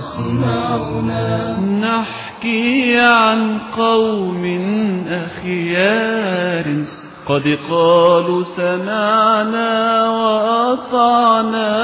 يسمعنا نحكي عن قوم أخيار قد قالوا سمعنا وأطعنا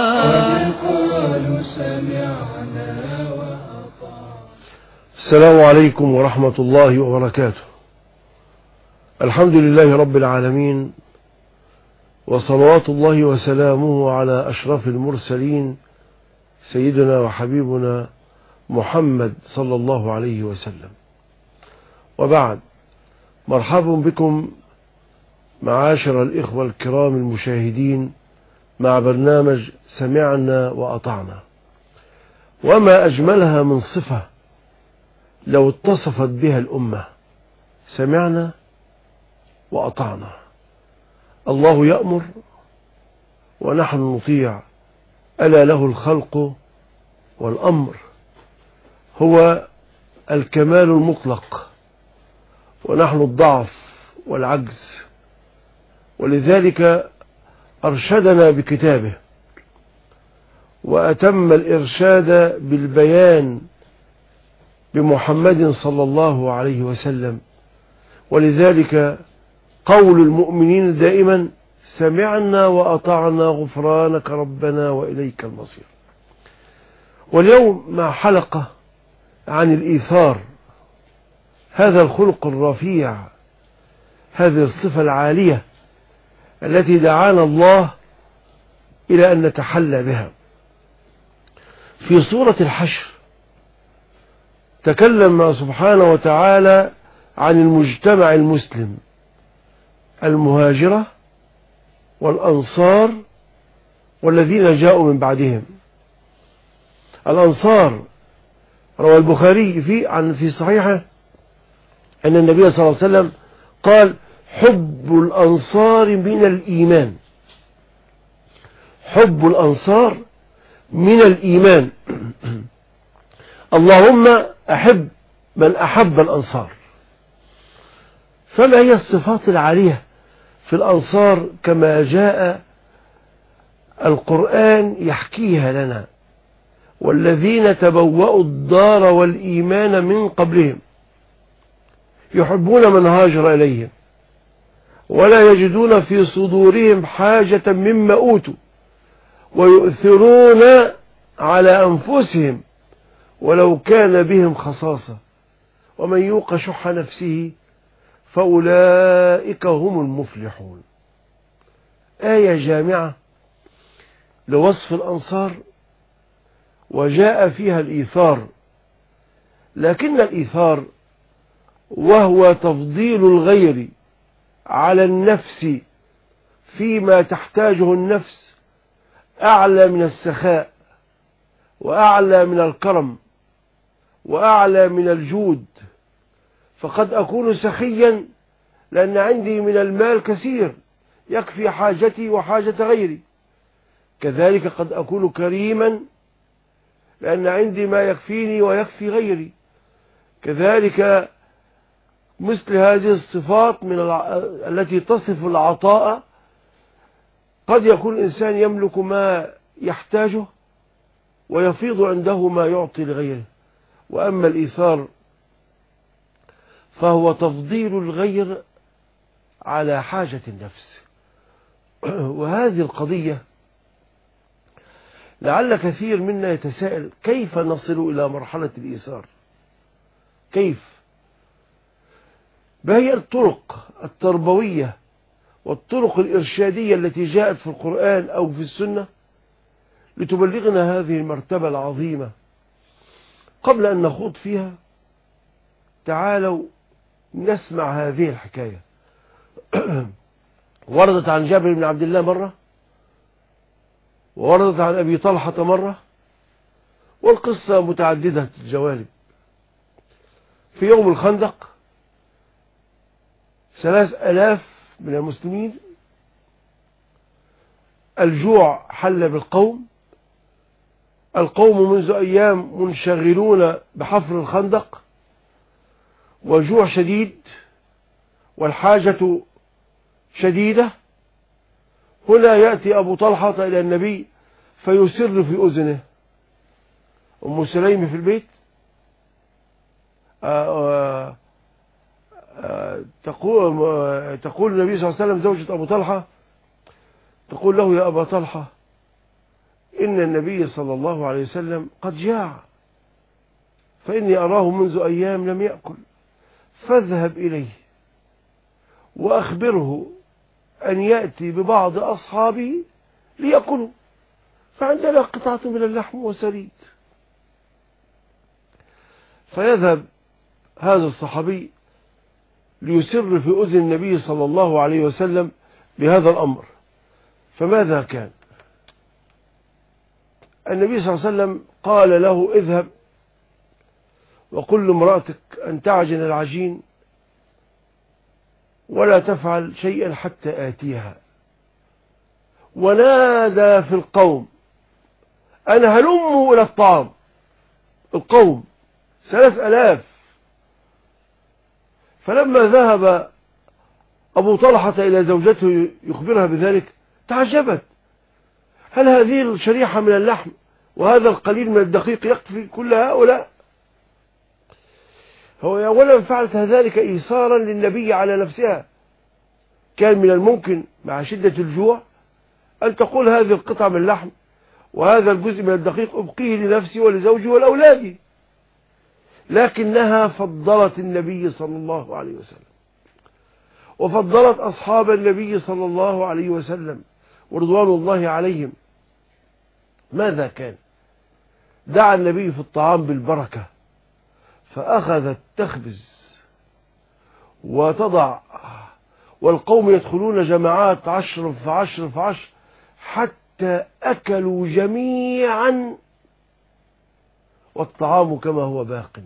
السلام عليكم ورحمة الله وبركاته. الحمد لله رب العالمين، وصلوات الله وسلامه على أشرف المرسلين سيدنا وحبيبنا محمد صلى الله عليه وسلم. وبعد، مرحبا بكم معاشر الإخوة الكرام المشاهدين مع برنامج سمعنا وأطعنا. وما أجملها من صفة لو اتصفت بها الأمة: سمعنا وأطعنا. الله يأمر ونحن نطيع، ألا له الخلق والأمر. هو الكمال المطلق ونحن الضعف والعجز، ولذلك أرشدنا بكتابه وأتم الإرشاد بالبيان بمحمد صلى الله عليه وسلم. ولذلك قول المؤمنين دائما: سمعنا وأطعنا غفرانك ربنا وإليك المصير. واليوم مع حلقة عن الإيثار، هذا الخلق الرفيع، هذه الصفة العالية التي دعانا الله إلى أن نتحلى بها. في سورة الحشر تكلم سبحانه وتعالى عن المجتمع المسلم: المهاجرة والأنصار والذين جاءوا من بعدهم. الأنصار، روى البخاري في صحيحه أن النبي صلى الله عليه وسلم قال: حب الأنصار من الإيمان. حب الأنصار من الإيمان. اللهم أحب من أحب الأنصار. فما هي الصفات العالية في الأنصار كما جاء القرآن يحكيها لنا؟ والذين تبوأوا الدار والإيمان من قبلهم يحبون من هاجر إليهم ولا يجدون في صدورهم حاجة مما أوتوا ويؤثرون على أنفسهم ولو كان بهم خصاصة ومن يوق شح نفسه فأولئك هم المفلحون. آية جامعة لوصف الأنصار وجاء فيها الإيثار. لكن الإيثار وهو تفضيل الغير على النفس فيما تحتاجه النفس أعلى من السخاء وأعلى من الكرم وأعلى من الجود. فقد أكون سخيا لأن عندي من المال كثير يكفي حاجتي وحاجة غيري، كذلك قد أكون كريما لأن عندي ما يكفيني ويكفي غيري، كذلك مثل هذه الصفات التي تصف العطاء. قد يكون الإنسان يملك ما يحتاجه ويفيض عنده ما يعطي لغيره. وأما الإيثار فهو تفضيل الغير على حاجة النفس. وهذه القضية لعل كثير منا يتساءل: كيف نصل إلى مرحلة الإيثار؟ كيف؟ ما هي الطرق التربوية والطرق الإرشادية التي جاءت في القرآن أو في السنة لتبلغنا هذه المرتبة العظيمة؟ قبل أن نخوض فيها تعالوا نسمع هذه الحكاية. وردت عن جابر بن عبد الله مرة، ووردت عن أبي طلحة مرة، والقصة متعددة الجوانب. في يوم الخندق 3000 من المسلمين، الجوع حل بالقوم، القوم منذ أيام منشغلون بحفر الخندق، وجوع شديد والحاجة شديدة. هنا يأتي أبو طلحة إلى النبي فيسر في أذنه: أم سليم في البيت تقول النبي صلى الله عليه وسلم زوجة أبو طلحة، تقول له: يا أبا طلحة، إن النبي صلى الله عليه وسلم قد جاع، فإني أراه منذ أيام لم يأكل، فاذهب إليه وأخبره أن يأتي ببعض أصحابه ليأكلوا، فعندنا قطعة من اللحم وسريد. فيذهب هذا الصحابي ليسر في أذن النبي صلى الله عليه وسلم بهذا الأمر. فماذا كان؟ النبي صلى الله عليه وسلم قال له: اذهب وقل لامرأتك أن تعجن العجين ولا تفعل شيئا حتى آتيها. ونادى في القوم أن هلموا إلى الطعام. القوم 3000. فلما ذهب أبو طلحة إلى زوجته يخبرها بذلك تعجبت: هل هذه الشريحة من اللحم وهذا القليل من الدقيق يكفي كل هؤلاء؟ هو أولا فعلت ذلك إيثارا للنبي على نفسها. كان من الممكن مع شدة الجوع أن تقول: هذه القطعة من اللحم وهذا الجزء من الدقيق أبقيه لنفسي ولزوجي والأولاد، لكنها فضلت النبي صلى الله عليه وسلم، وفضلت أصحاب النبي صلى الله عليه وسلم ورضوان الله عليهم. ماذا كان؟ دعا النبي في الطعام بالبركة، فأخذت تخبز وتضع، والقوم يدخلون جماعات 10 في 10 في 10 حتى أكلوا جميعا والطعام كما هو باق.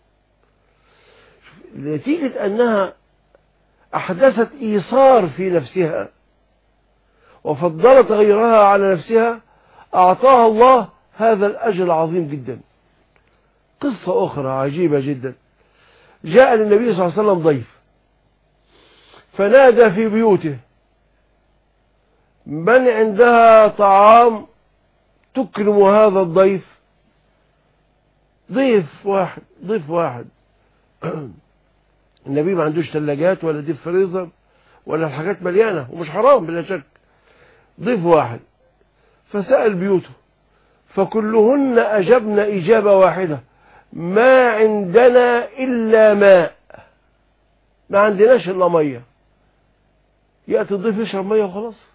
نتيجة أنها أحدثت إيثار في نفسها وفضلت غيرها على نفسها، أعطاها الله هذا الأجر العظيم جدا. قصة أخرى عجيبة جدا: جاء للنبي صلى الله عليه وسلم ضيف، فنادى في بيوته: من عندها طعام تكرم هذا الضيف؟ ضيف واحد. النبي ما عندوش ثلاجات ولا ديب فريزر ولا الحاجات مليانة، ومش حرام بلا شك. ضيف واحد، فسأل بيوته فكلهن أجبن إجابة واحدة: ما عندنا إلا ماء، ما عندناش إلا مية. يأتي الضيف يشرب مية وخلاص.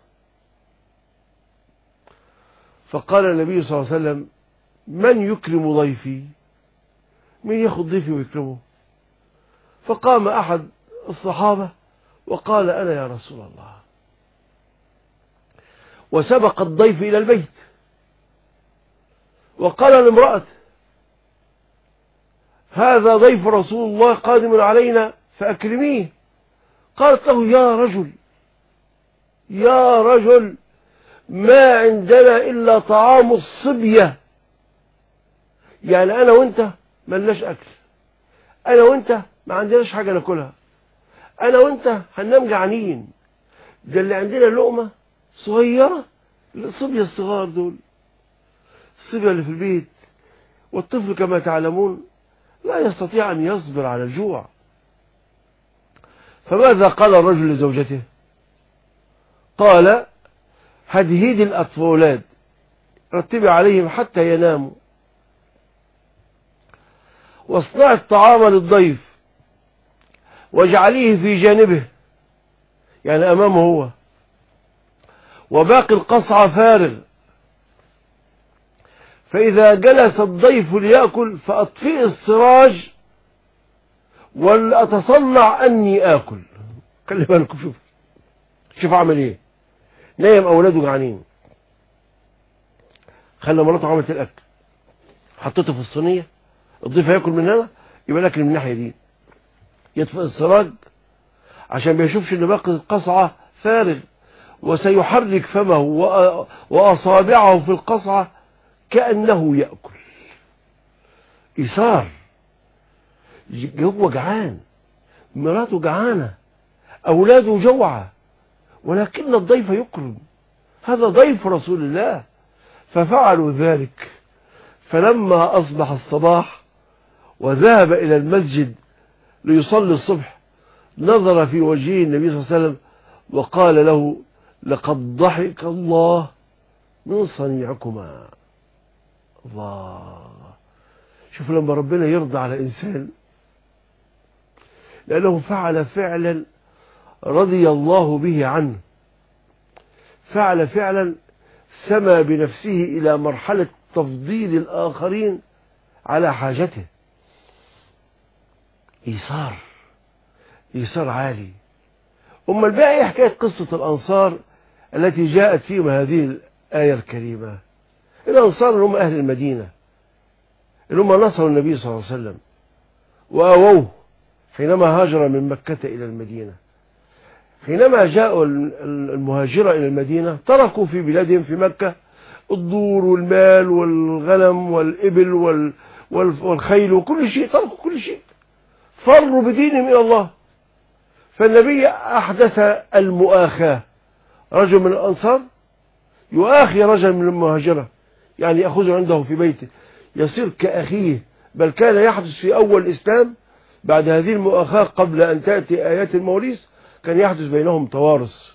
فقال النبي صلى الله عليه وسلم: من يكرم ضيفي؟ من ياخذ ضيفي ويكرمه؟ فقام أحد الصحابة وقال: أنا يا رسول الله. وسبق الضيف إلى البيت وقال لامرأته: هذا ضيف رسول الله قادم علينا فأكرميه. قالت له: يا رجل ما عندنا إلا طعام الصبية، يعني أنا وأنت ما لناش أكل، أنا وأنت ما عندناش حاجة ناكلها، أنا وأنت هننام جعانين، ده اللي عندنا لقمة صغيرة. الصبية الصغار دول، الصبية اللي في البيت، والطفل كما تعلمون لا يستطيع أن يصبر على الجوع. فماذا قال الرجل لزوجته؟ قال: هدهدي الأطفال، رتبي عليهم حتى يناموا، واصنعي الطعام للضيف واجعليه في جانبه، يعني أمامه هو، وباقي القصعة فارغ، فإذا جلس الضيف ليأكل فأطفئ السراج ولأتصنع أني آكل. خلي بالكم، شوف عمل إيه. نايم أولاده جعانين، خلى مراته عملت الأكل، حطيته في الصينية، الضيف هياكل من هنا يبقى الأكل من الناحية دي، يطفئ السراج عشان ما يشوفش إن باقي القصعة فارغ، وسيحرك فمه وأصابعه في القصعة كأنه يأكل. إيثار. هو جعان، مراته جعانة، أولاده جوعة، ولكن الضيف يكرم، هذا ضيف رسول الله. ففعلوا ذلك، فلما أصبح الصباح وذهب إلى المسجد ليصلي الصبح نظر في وجه النبي صلى الله عليه وسلم وقال له: لقد ضحك الله من صنيعكما. الله، شوف لما ربنا يرضى على إنسان لأنه فعل فعلا رضي الله به عنه، فعل فعلا سمى بنفسه إلى مرحلة تفضيل الآخرين على حاجته. إيثار عالي. أما الباقي حكاية قصة الأنصار التي جاءت فيهم هذه الآية الكريمة. الأنصار اللي هم أهل المدينة، اللي هم نصروا النبي صلى الله عليه وسلم وآووه حينما هاجر من مكة إلى المدينة. حينما جاءوا المهاجرة إلى المدينة تركوا في بلادهم في مكة الدور والمال والغنم والإبل والخيل وكل شيء، تركوا كل شيء، فروا بدينهم إلى الله. فالنبي أحدث المؤاخاة، رجل من الأنصار يؤاخي رجل من المهاجرة، يعني يأخذه عنده في بيته يصير كأخيه، بل كان يحدث في أول الإسلام بعد هذه المؤاخاة قبل أن تأتي آيات المواريث كان يحدث بينهم توارث.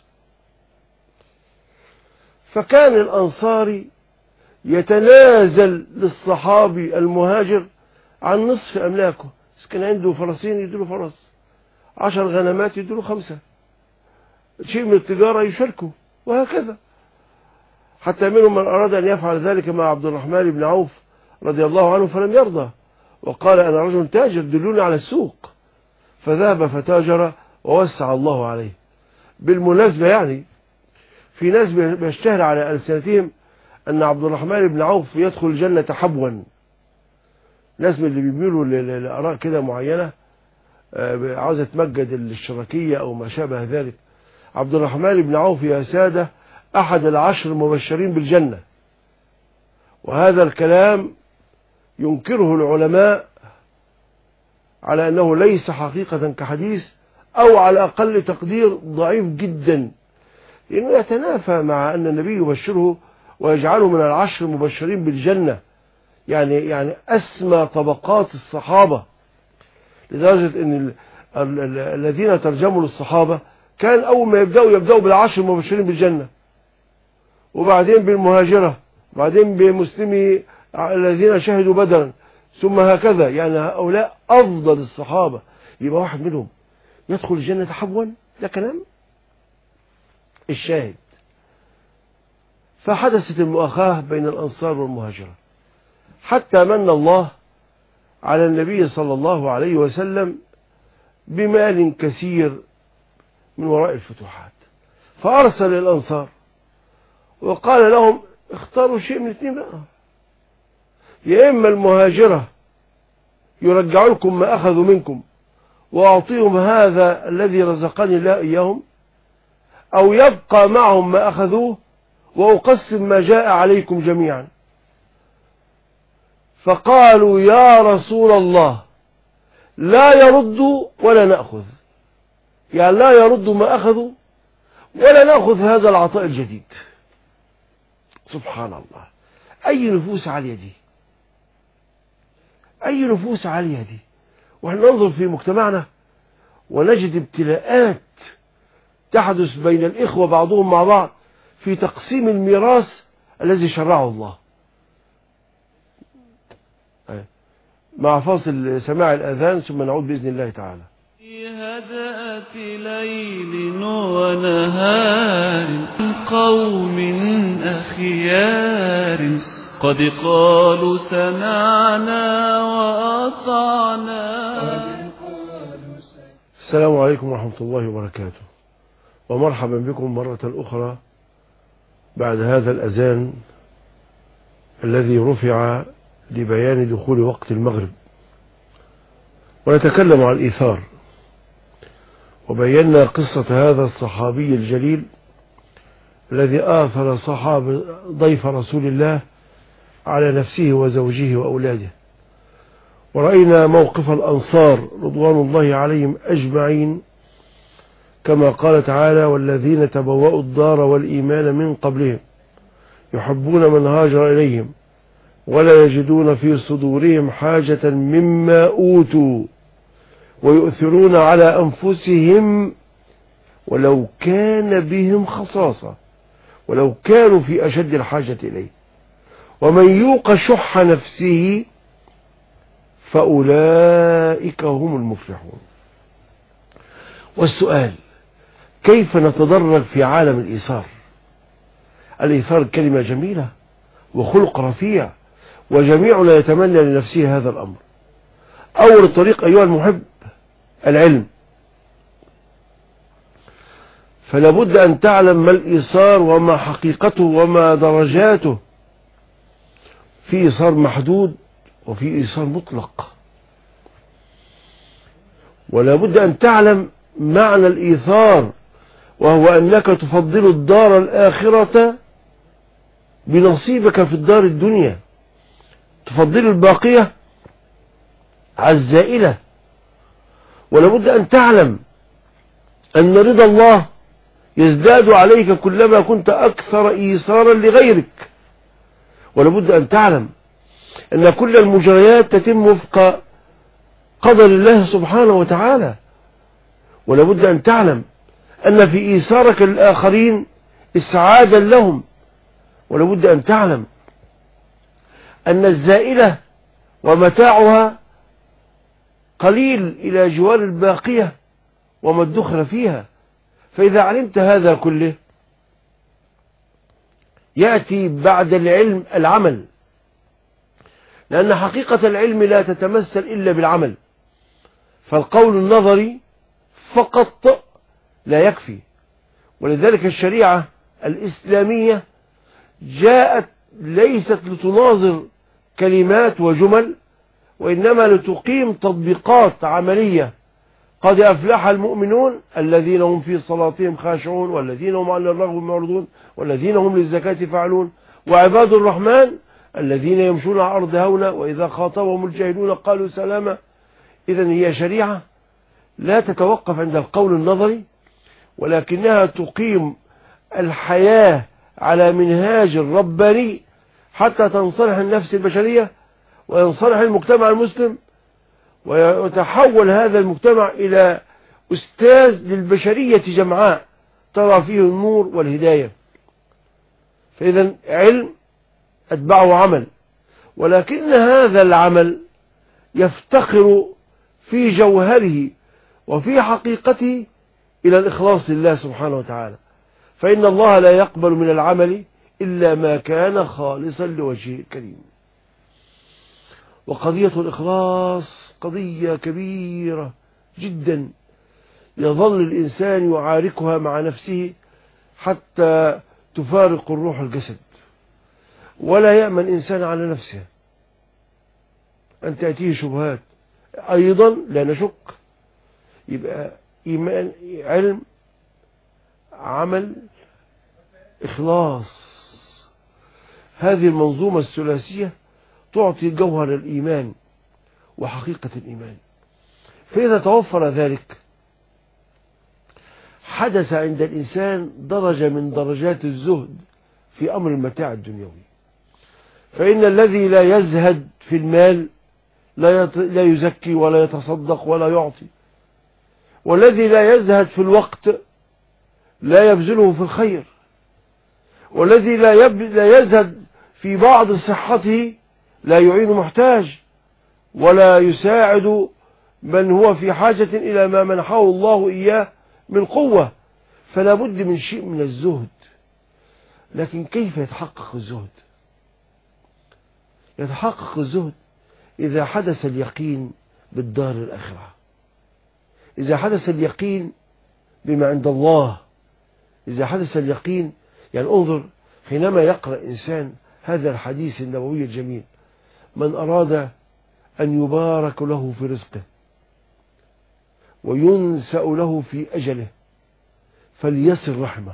فكان الأنصاري يتنازل للصحابي المهاجر عن نصف أملاكه، كان عنده فرسين يديله فرس، 10 غنمات يديله 5، شيء من التجارة يشاركه، وهكذا. حتى منهم من أراد أن يفعل ذلك مع عبد الرحمن بن عوف رضي الله عنه فلم يرضى، وقال: أنا رجل تاجر دلوني على السوق. فذهب فتاجر ووسع الله عليه. بالمناسبة يعني في ناس بيشتهر على ألسنتهم أن عبد الرحمن بن عوف يدخل الجنة حبوا، ناس من اللي بيميلوا لآراء كده معينة عاوزة تمجد الاشتراكية أو ما شابه ذلك. عبد الرحمن بن عوف يا سادة أحد 10 المبشرين بالجنة، وهذا الكلام ينكره العلماء على أنه ليس حقيقة كحديث، أو على أقل تقدير ضعيف جدا، لأنه يتنافى مع أن النبي يبشره ويجعله من 10 المبشرين بالجنة، يعني أسمى طبقات الصحابة، لدرجة أن الذين ترجموا للصحابة كان أول ما يبدأوا بال10 المبشرين بالجنة، وبعدين بالمهاجرة، بعدين بمسلمي الذين شهدوا بدرا، ثم هكذا. يعني هؤلاء أفضل الصحابة، يبقى واحد منهم يدخل الجنة حبوا؟ ده كلام. الشاهد، فحدثت المؤاخاة بين الأنصار والمهاجرة، حتى من الله على النبي صلى الله عليه وسلم بمال كثير من وراء الفتوحات، فأرسل الأنصار وقال لهم: اختاروا شيء من 2 بقى، يا إما المهاجرة يرجعوا لكم ما أخذوا منكم وأعطيهم هذا الذي رزقني الله إياهم، أو يبقى معهم ما أخذوه وأقسم ما جاء عليكم جميعا. فقالوا: يا رسول الله لا يردوا ولا نأخذ، يعني لا يردوا ما أخذوا ولا نأخذ هذا العطاء الجديد. سبحان الله، أي نفوس عالية دي، أي نفوس عالية دي. ونحن ننظر في مجتمعنا ونجد ابتلاءات تحدث بين الإخوة بعضهم مع بعض في تقسيم الميراث الذي شرعه الله. مع فاصل سماع الأذان ثم نعود بإذن الله تعالى. في هدأة ليل ونهار قوم أخيار قد قالوا سمعنا وأطعنا. السلام عليكم ورحمة الله وبركاته، ومرحبا بكم مرة أخرى بعد هذا الأذان الذي رفع لبيان دخول وقت المغرب. ونتكلم عن الإيثار، وبينا قصة هذا الصحابي الجليل الذي آثر ضيف رسول الله على نفسه وزوجه وأولاده. ورأينا موقف الأنصار رضوان الله عليهم أجمعين، كما قال تعالى: والذين تبوأوا الدار والإيمان من قبلهم يحبون من هاجر إليهم ولا يجدون في صدورهم حاجة مما أوتوا ويؤثرون على أنفسهم ولو كان بهم خصاصة ولو كانوا في أشد الحاجة إليه ومن يوق شح نفسه فأولئك هم المفلحون. والسؤال: كيف نتدرج في عالم الإيثار؟ الإيثار كلمة جميلة وخلق رفيع وجميعنا يتمنى لنفسه هذا الأمر. أول الطريق أيها المحب العلم، فلا بد أن تعلم ما الإيثار وما حقيقته وما درجاته. في إيثار محدود وفي إيثار مطلق، ولا بد أن تعلم معنى الإيثار، وهو أنك تفضل الدار الآخرة بنصيبك في الدار الدنيا، تفضل الباقية على الزائلة. ولا بد أن تعلم أن رضا الله يزداد عليك كلما كنت أكثر إيثارا لغيرك. ولا بد أن تعلم أن كل المجريات تتم وفق قدر الله سبحانه وتعالى. ولا بد أن تعلم أن في إيثارك للآخرين إسعادا لهم. ولا بد أن تعلم أن الزائلة ومتاعها قليل إلى جوار الباقية وما ادخر فيها. فإذا علمت هذا كله يأتي بعد العلم العمل، لأن حقيقة العلم لا تتمثل إلا بالعمل، فالقول النظري فقط لا يكفي. ولذلك الشريعة الإسلامية جاءت ليست لتناظر كلمات وجمل، وإنما لتقيم تطبيقات عملية. قد أفلح المؤمنون الذين هم في صلاتهم خاشعون والذين هم عن اللغو معرضون والذين هم للزكاة فاعلون وعباد الرحمن الذين يمشون على الأرض هونا وإذا خاطبهم الجاهلون قالوا سلاما. إذن هي شريعة لا تتوقف عند القول النظري، ولكنها تقيم الحياة على منهاج رباني حتى تنصلح النفس البشرية وينصلح المجتمع المسلم، ويتحول هذا المجتمع إلى أستاذ للبشرية جمعاء ترى فيه النور والهداية. فإذا علم أتبعه عمل، ولكن هذا العمل يفتقر في جوهره وفي حقيقته إلى الإخلاص لله سبحانه وتعالى، فإن الله لا يقبل من العمل إلا ما كان خالصا لوجهه الكريم. وقضية الإخلاص قضية كبيرة جدا، يظل الإنسان يعاركها مع نفسه حتى تفارق الروح الجسد، ولا يأمن إنسان على نفسه أن تأتيه شبهات. أيضا لا نشك، يبقى إيمان، علم، عمل، إخلاص، هذه المنظومة الثلاثية تعطي جوهر الإيمان وحقيقة الإيمان. فإذا توفر ذلك حدث عند الإنسان درجة من درجات الزهد في أمر المتاع الدنيوي. فإن الذي لا يزهد في المال لا يزكي ولا يتصدق ولا يعطي، والذي لا يزهد في الوقت لا يبذله في الخير، والذي لا يزهد في بعض صحته لا يعين محتاج ولا يساعد من هو في حاجة إلى ما منحه الله إياه من قوة. فلا بد من شيء من الزهد. لكن كيف يتحقق الزهد؟ يتحقق الزهد إذا حدث اليقين بالدار الآخرة، إذا حدث اليقين بما عند الله، إذا حدث اليقين. يعني انظر حينما يقرأ إنسان هذا الحديث النبوي الجميل: من أراد أن يبارك له في رزقه وينسأ له في أجله فليصل رحمه.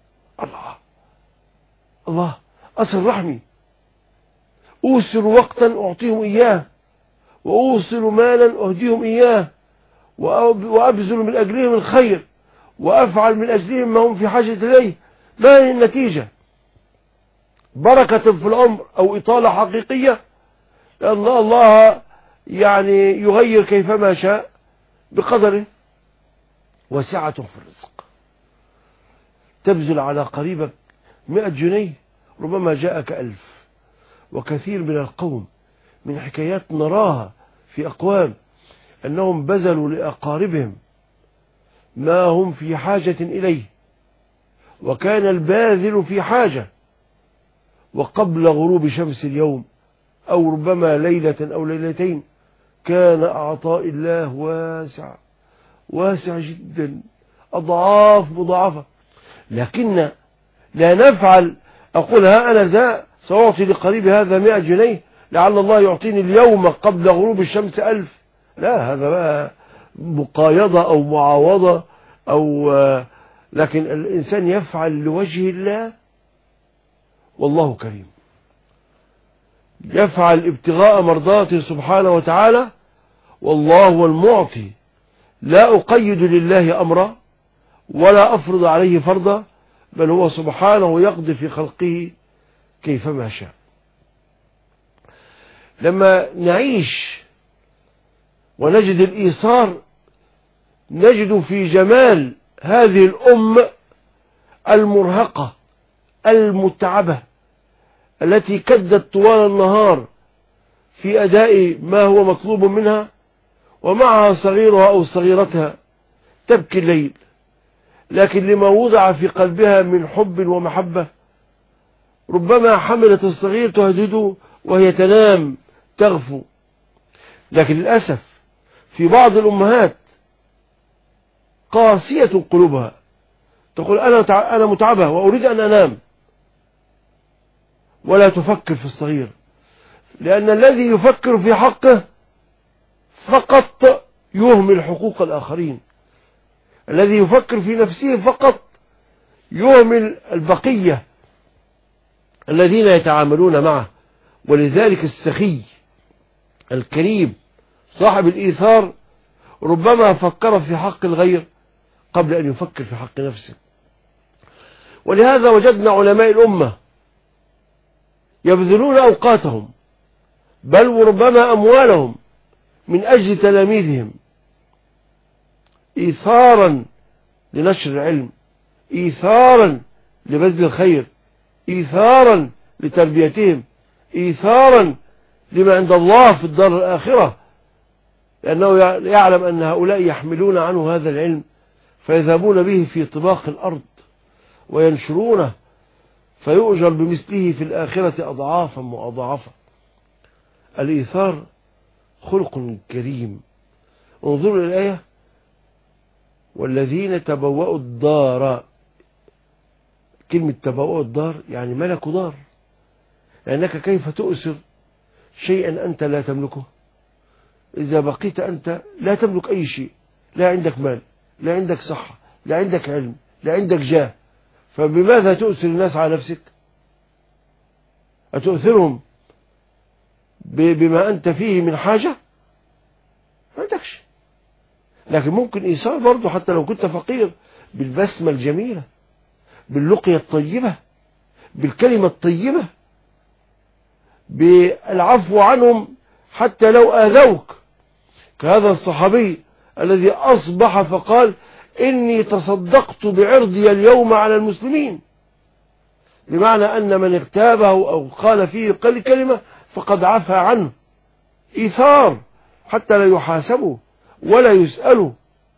الله أصل رحمي، أوصل وقتا أعطيهم إياه، وأوصل مالا أهديهم إياه، وأبذل من أجلهم الخير، وأفعل من أجلهم ما هم في حاجة إليه. ما هي النتيجة؟ بركة في العمر أو إطالة حقيقية، لأن الله يعني يغير كيفما شاء بقدره. وسعة في الرزق، تبذل على قريبك 100 جنيه ربما جاءك 1000. وكثير من القوم من حكايات نراها في أقوام أنهم بذلوا لأقاربهم ما هم في حاجة إليه، وكان الباذل في حاجة، وقبل غروب شمس اليوم أو ربما ليلة أو ليلتين كان عطاء الله واسع جدا، أضعاف مضاعفة. لكن لا نفعل أقول ها أنا ذا سأعطي لقريب هذا 100 جنيه لعل الله يعطيني اليوم قبل غروب الشمس 1000. لا، هذا بقى مقايضة أو معاوضة لكن الإنسان يفعل لوجه الله، والله كريم، يفعل ابتغاء مرضاته سبحانه وتعالى، والله هو المعطي. لا أقيد لله أمرا ولا أفرض عليه فرضا، بل هو سبحانه يقضي في خلقه كيفما شاء. لما نعيش ونجد الإيثار نجد في جمال هذه الأمة المرهقة المتعبة التي كدت طوال النهار في أداء ما هو مطلوب منها، ومعها صغيرها أو صغيرتها تبكي الليل، لكن لما وضع في قلبها من حب ومحبة ربما حملت الصغير تهدده وهي تنام تغفو. لكن للأسف في بعض الأمهات قاسية قلوبها تقول أنا متعبة وأريد أن أنام، ولا تفكر في الصغير، لأن الذي يفكر في حقه فقط يهمل حقوق الآخرين، الذي يفكر في نفسه فقط يهمل البقية الذين يتعاملون معه. ولذلك السخي الكريم صاحب الإيثار ربما فكر في حق الغير قبل أن يفكر في حق نفسه. ولهذا وجدنا علماء الأمة يبذلون أوقاتهم بل وربما أموالهم من أجل تلاميذهم، إيثارا لنشر العلم، إيثارا لبذل الخير، إيثارا لتربيتهم، إيثارا لما عند الله في الدار الآخرة، لأنه يعلم أن هؤلاء يحملون عنه هذا العلم فيذهبون به في طباق الأرض وينشرونه فيؤجر بمثله في الآخرة أضعافا مضاعفة. الإيثار خلق كريم. انظروا الآية: والذين تبوأوا الدار. كلمة تبوأوا الدار يعني ملكوا دار، لأنك كيف تؤثر شيئا أنت لا تملكه؟ إذا بقيت أنت لا تملك أي شيء، لا عندك مال، لا عندك صحة، لا عندك علم، لا عندك جاه، فبماذا تؤثر الناس على نفسك؟ أتؤثرهم بما أنت فيه من حاجة؟ ما عندكش. لكن ممكن إيثار برضه حتى لو كنت فقير، بالبسمة الجميلة، باللقية الطيبة، بالكلمة الطيبة، بالعفو عنهم حتى لو آذوك، كهذا الصحابي الذي أصبح فقال: إني تصدقت بعرضي اليوم على المسلمين، بمعنى أن من اغتابه أو قال فيه كلمة فقد عفى عنه. إيثار حتى لا يحاسبوا ولا يسألوا.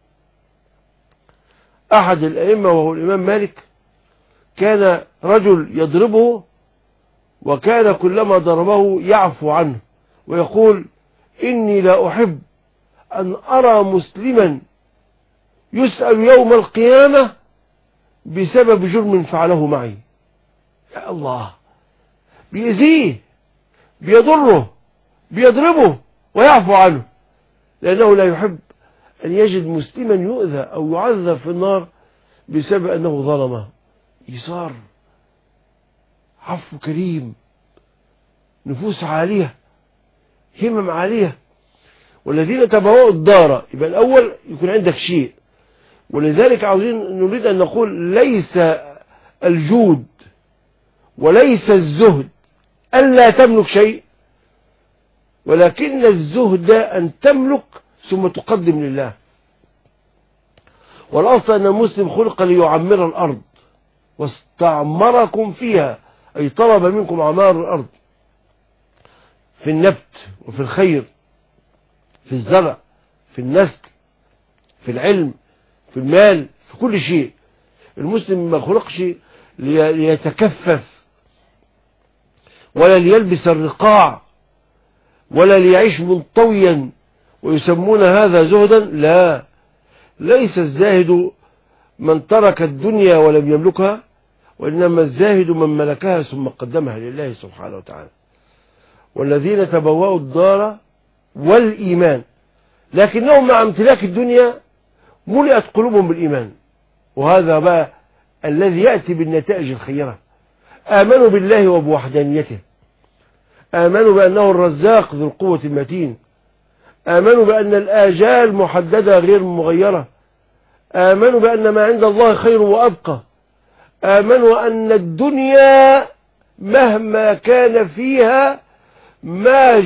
أحد الأئمة وهو الإمام مالك كان رجل يضربه، وكان كلما ضربه يعفو عنه ويقول: إني لا أحب أن أرى مسلما يسأل يوم القيامة بسبب جرم فعله معي. يا الله، بيأذيه، بيضره، بيضربه ويعفو عنه، لأنه لا يحب أن يجد مسلما يؤذى أو يعذب في النار بسبب أنه ظلمه. إيثار، عفو كريم، نفوس عالية، همم عالية. والذين تبوأوا الدار، يبقى الأول يكون عندك شيء. ولذلك نريد أن نقول: ليس الجود وليس الزهد ألا تملك شيء، ولكن الزهد أن تملك ثم تقدم لله. والأصل أن المسلم خلق ليعمر الأرض واستعمركم فيها، أي طلب منكم عمار الأرض في النبت وفي الخير، في الزرع، في النسل، في العلم، في المال، في كل شيء. المسلم ما خلقش ليتكفف ولا ليلبس الرقاع ولا ليعيش منطويا ويسمون هذا زهدا. لا، ليس الزاهد من ترك الدنيا ولم يملكها، وإنما الزاهد من ملكها ثم قدمها لله سبحانه وتعالى. والذين تبوأوا الدار والإيمان، لكنهم مع امتلاك الدنيا ملئت قلوبهم بالإيمان، وهذا بقى الذي يأتي بالنتائج الخيرة. آمنوا بالله وبوحدانيته، آمنوا بأنه الرزاق ذو القوة المتين، آمنوا بأن الآجال محددة غير مغيرة، آمنوا بأن ما عند الله خير وأبقى، آمنوا أن الدنيا مهما كان فيها ما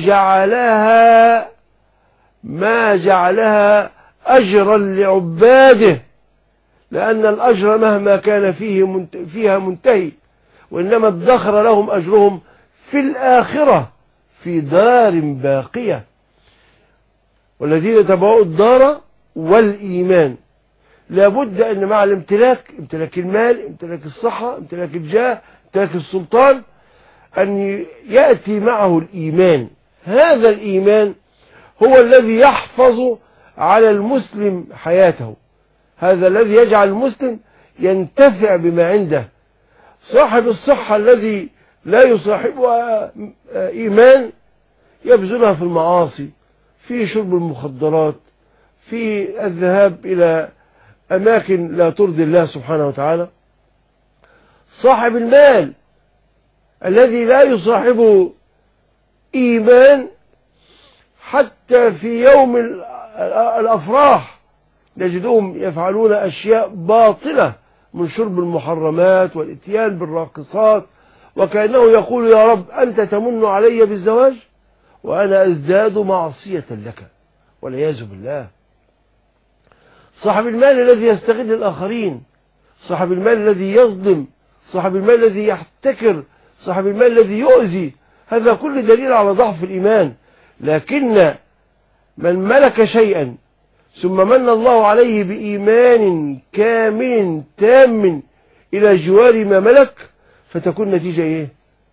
جعلها أجرا لعباده، لأن الأجر مهما كان فيها منتهي، وإنما ادخر لهم أجرهم في الآخرة في دار باقية. والذين تبعوا الدار والإيمان، لابد أن مع الامتلاك، امتلاك المال، امتلاك الصحة، امتلاك الجاه، امتلاك السلطان، أن يأتي معه الإيمان. هذا الإيمان هو الذي يحفظ على المسلم حياته، هذا الذي يجعل المسلم ينتفع بما عنده. صاحب الصحة الذي لا يصاحبها إيمان يبذلها في المعاصي، في شرب المخدرات، في الذهاب إلى أماكن لا ترضي الله سبحانه وتعالى. صاحب المال الذي لا يصاحبه إيمان حتى في يوم الأفراح نجدهم يفعلون أشياء باطلة من شرب المحرمات والاتيان بالراقصات، وكأنه يقول يا رب أنت تمن علي بالزواج وأنا أزداد معصية لك، والعياذ بالله. صاحب المال الذي يستغل الآخرين، صاحب المال الذي يظلم، صاحب المال الذي يحتكر، صاحب المال الذي يؤذي، هذا كل دليل على ضعف الإيمان. لكن من ملك شيئا ثم من الله عليه بإيمان كامل تام إلى جوار ما ملك، فتكون نتيجة إيه؟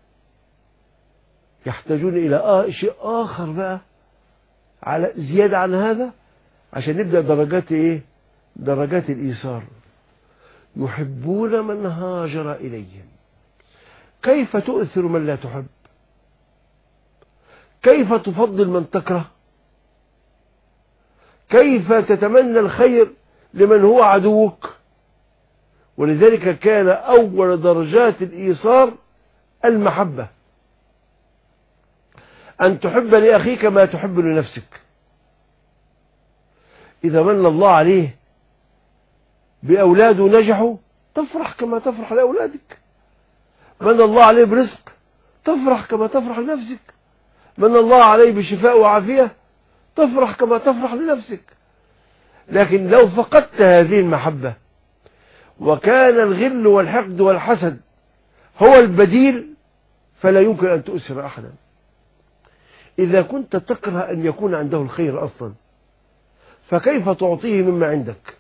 يحتاجون إلى شيء آخر بقى على زيادة عن هذا عشان نبدأ درجات إيه؟ درجات الإيثار. يحبون من هاجر إليهم. كيف تؤثر من لا تحب؟ كيف تفضل من تكره؟ كيف تتمنى الخير لمن هو عدوك؟ ولذلك كان أول درجات الإيثار المحبة، أن تحب لأخيك ما تحب لنفسك. إذا من الله عليه بأولاده نجحوا تفرح كما تفرح لأولادك، من الله عليه برزق تفرح كما تفرح لنفسك، من الله عليه بشفاء وعافية تفرح كما تفرح لنفسك. لكن لو فقدت هذه المحبة وكان الغل والحقد والحسد هو البديل فلا يمكن أن تؤثر أحدا. إذا كنت تكره أن يكون عنده الخير أصلا فكيف تعطيه مما عندك؟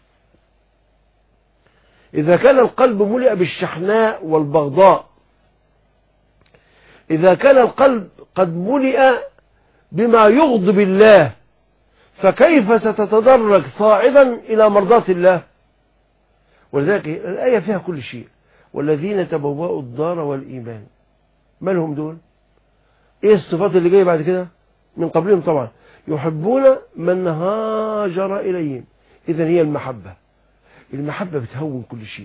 إذا كان القلب ملئ بالشحناء والبغضاء، إذا كان القلب قد ملئ بما يغضب الله، فكيف ستتدرج صاعدا إلى مرضاة الله؟ ولذلك الآية فيها كل شيء. والذين تبوأوا الدار والإيمان، ما لهم دول؟ إيه الصفات اللي جاية بعد كده؟ من قبلهم طبعا. يحبون من هاجر إليهم. إذن هي المحبة. المحبة بتهون كل شيء.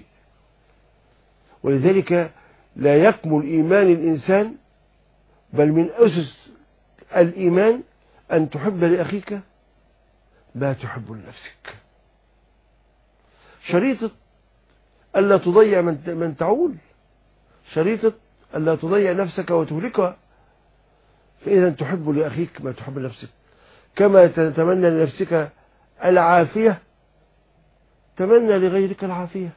ولذلك لا يكمل إيمان الإنسان، بل من أسس الإيمان أن تحب لأخيك ما تحب لنفسك. شريطة ألا تضيع من تعول، شريطة ألا تضيع نفسك وتهلكها. فإذا تحب لأخيك ما تحب لنفسك، كما تتمنى لنفسك العافية تمنى لغيرك العافية.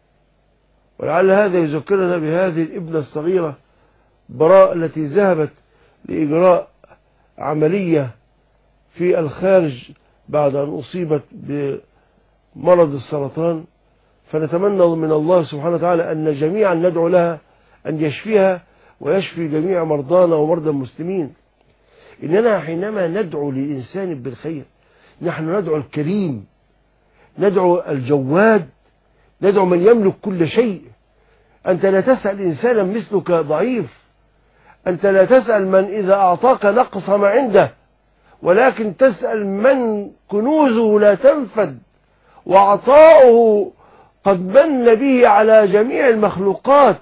ولعل هذا يذكرنا بهذه الابنة الصغيرة براء التي ذهبت لإجراء عملية في الخارج بعد أن أصيبت بمرض السرطان، فنتمنى من الله سبحانه وتعالى أن جميعا ندعو لها أن يشفيها ويشفي جميع مرضانا ومرضى المسلمين. إننا حينما ندعو لإنسان بالخير نحن ندعو الكريم، ندعو الجواد، ندعو من يملك كل شيء. أنت لا تسأل إنسانا مثلك ضعيف، أنت لا تسأل من إذا أعطاك نقص ما عنده، ولكن تسأل من كنوزه لا تنفد وعطاؤه قد من به على جميع المخلوقات.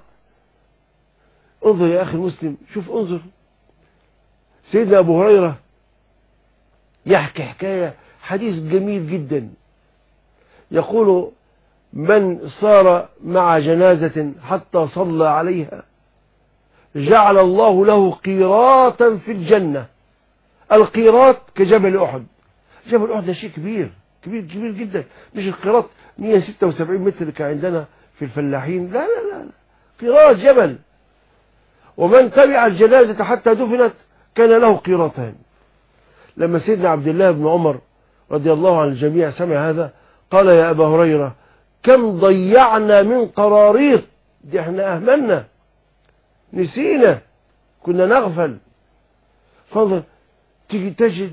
انظر يا أخي المسلم، شوف انظر سيدنا أبو هريرة يحكي حكاية، حديث جميل جدا، يقول: من صار مع جنازة حتى صلى عليها جعل الله له قيراطا في الجنة. القيراط كجبل أحد. جبل أحد ده شيء كبير كبير كبير جدا، مش القيراط 176 متر كعندنا في الفلاحين، لا لا لا، قيراط جبل. ومن تبع الجنازة حتى دفنت كان له قيراطان. لما سيدنا عبد الله بن عمر رضي الله عن الجميع سمع هذا قال: يا أبا هريرة كم ضيعنا من قراريط، دي احنا أهملنا نسينا كنا نغفل. فانظر تيجي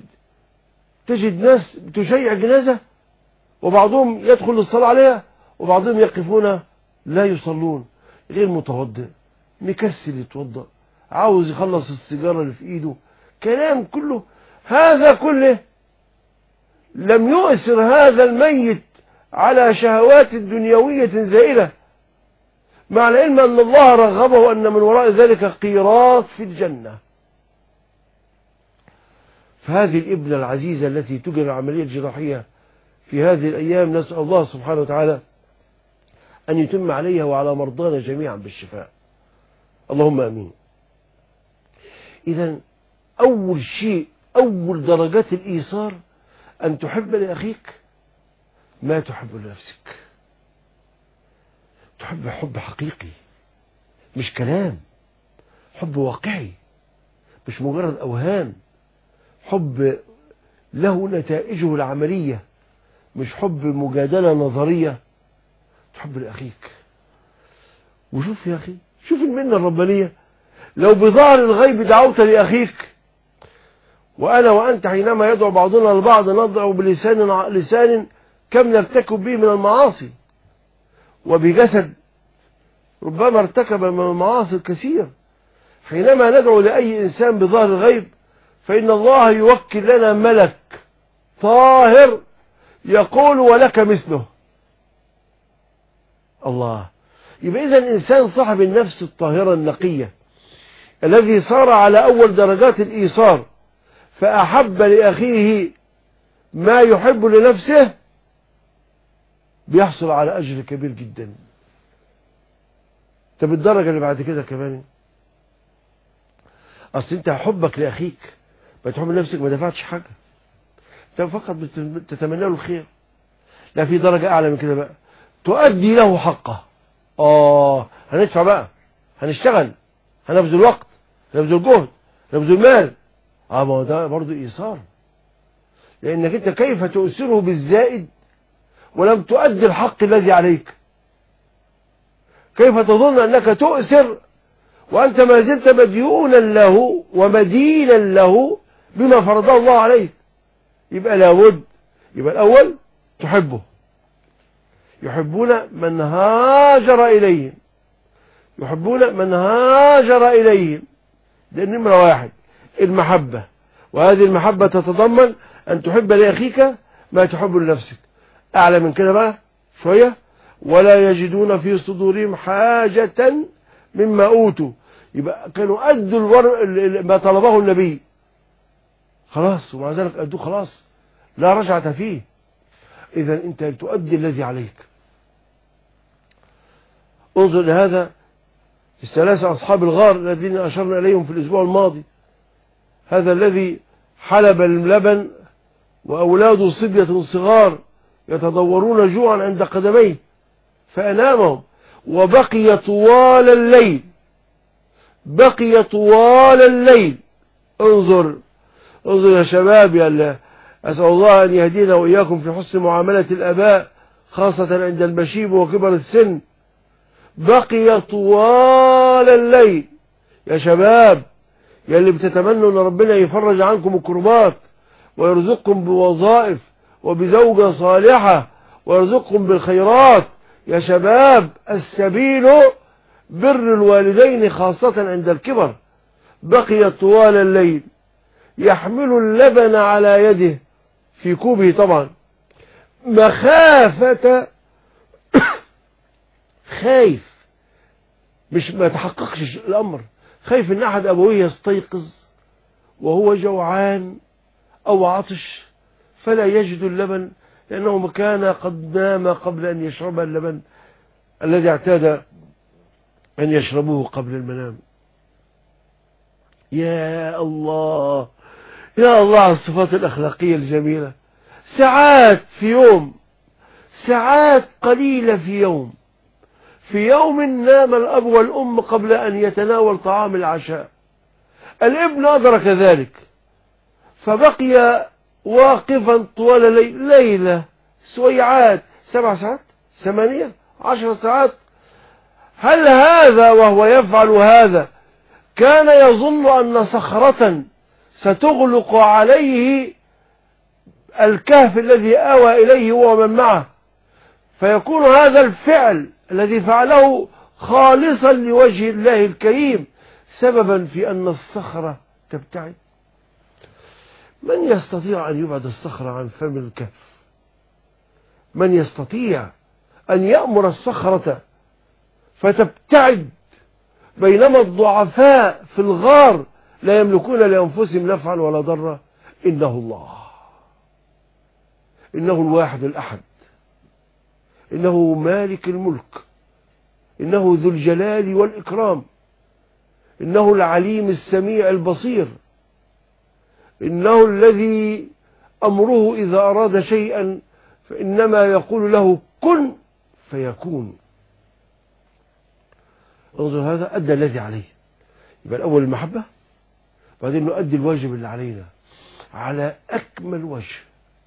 تجد ناس تشيع جنازة وبعضهم يدخل للصلاة عليها وبعضهم يقفون لا يصلون، غير متوضئ، مكسل يتوضأ، عاوز يخلص السيجارة اللي في ايده، كلام كله هذا كله لم يؤثر هذا الميت على شهوات دنيوية زائلة، مع العلم أن الله رغبه أن من وراء ذلك قيراط في الجنة. فهذه الابنة العزيزة التي تجري العملية الجراحية في هذه الأيام نسأل الله سبحانه وتعالى أن يتم عليها وعلى مرضانا جميعا بالشفاء، اللهم آمين. إذن أول شيء، أول درجات الإيثار أن تحب لأخيك ما تحب لنفسك. تحب حب حقيقي مش كلام، حب واقعي مش مجرد أوهام، حب له نتائجه العملية مش حب مجادلة نظرية. تحب لأخيك. وشوف يا أخي، شوف المنة الربانية، لو بظهر الغيب دعوت لأخيك، وأنا وأنت حينما يدعو بعضنا البعض ندعو بلسان كم نرتكب به من المعاصي، وبجسد ربما ارتكب من المعاصي الكثير. حينما ندعو لأي إنسان بظهر الغيب فإن الله يوكل لنا ملك طاهر يقول: ولك مثله. الله. يبقى إذن الإنسان صاحب النفس الطاهرة النقية الذي صار على أول درجات الإيثار فأحب لأخيه ما يحب لنفسه بيحصل على أجر كبير جدا. طب الدرجة اللي بعد كده كمان، أصل أنت حبك لأخيك ما تحب لنفسك ما دفعتش حاجة، أنت فقط تتمنى له الخير. لا، في درجة أعلى من كده بقى، تؤدي له حقه. هندفع بقى، هنشتغل، هنبذل وقت، هنبذل جهد، هنبذل مال. ما هو ده برضه إيثار، لأنك أنت كيف تؤثره بالزائد ولم تؤدي الحق الذي عليك؟ كيف تظن أنك تؤثر وأنت ما زلت مديونا له ومدينا له بما فرضه الله عليك؟ يبقى لابد، يبقى الأول تحبه. يحبون من هاجر إليهم، يحبون من هاجر إليهم، ده نمرة واحد المحبة. وهذه المحبة تتضمن أن تحب لأخيك ما تحب لنفسك. أعلى من كده بقى شوية: ولا يجدون في صدورهم حاجة مما أوتوا. يبقى كانوا أدوا ما طلبه النبي خلاص، ومع ذلك أدوه خلاص، لا رجعة فيه. إذا أنت تؤدي الذي عليك. انظر لهذا الثلاثة أصحاب الغار الذين أشرنا إليهم في الأسبوع الماضي، هذا الذي حلب اللبن وأولاده صبية صغار يتضورون جوعا عند قدميه فأنامهم، وبقي طوال الليل، بقي طوال الليل. انظر يا شباب، يا أسأل الله أن يهدينا وإياكم في حسن معاملة الآباء خاصة عند المشيب وكبر السن. بقي طوال الليل يا شباب، يا اللي بتتمنوا أن ربنا يفرج عنكم الكربات ويرزقكم بوظائف وبزوجة صالحة ويرزقكم بالخيرات. يا شباب السبيل بر الوالدين خاصة عند الكبر. بقي طوال الليل يحمل اللبن على يده في كوبه طبعا، مخافة خايف، مش ما تحققش الأمر، خايف ان احد ابويه يستيقظ وهو جوعان او عطش فلا يجد اللبن، لانه كان قد نام قبل ان يشرب اللبن الذي اعتاد ان يشربوه قبل المنام. يا الله يا الله على الصفات الاخلاقية الجميلة. ساعات في يوم، ساعات قليلة في يوم نام الأب والأم قبل أن يتناول طعام العشاء. الابن أدرك ذلك فبقي واقفا طوال الليل، ليلة، سويعات، 7 ساعات، 8، 10 ساعات. هل هذا وهو يفعل هذا كان يظن أن صخرة ستغلق عليه الكهف الذي آوى إليه هو ومن معه، فيكون هذا الفعل الذي فعله خالصا لوجه الله الكريم سببا في أن الصخرة تبتعد؟ من يستطيع أن يبعد الصخرة عن فم الكهف؟ من يستطيع أن يأمر الصخرة فتبتعد، بينما الضعفاء في الغار لا يملكون لأنفسهم نفعا ولا ضرا؟ إنه الله، إنه الواحد الأحد، إنه مالك الملك، إنه ذو الجلال والإكرام، إنه العليم السميع البصير، إنه الذي أمره إذا أراد شيئا فإنما يقول له كن فيكون. انظر، هذا أدى الذي عليه. يبقى الأول المحبة، بعدين نؤدي الواجب اللي علينا على أكمل وجه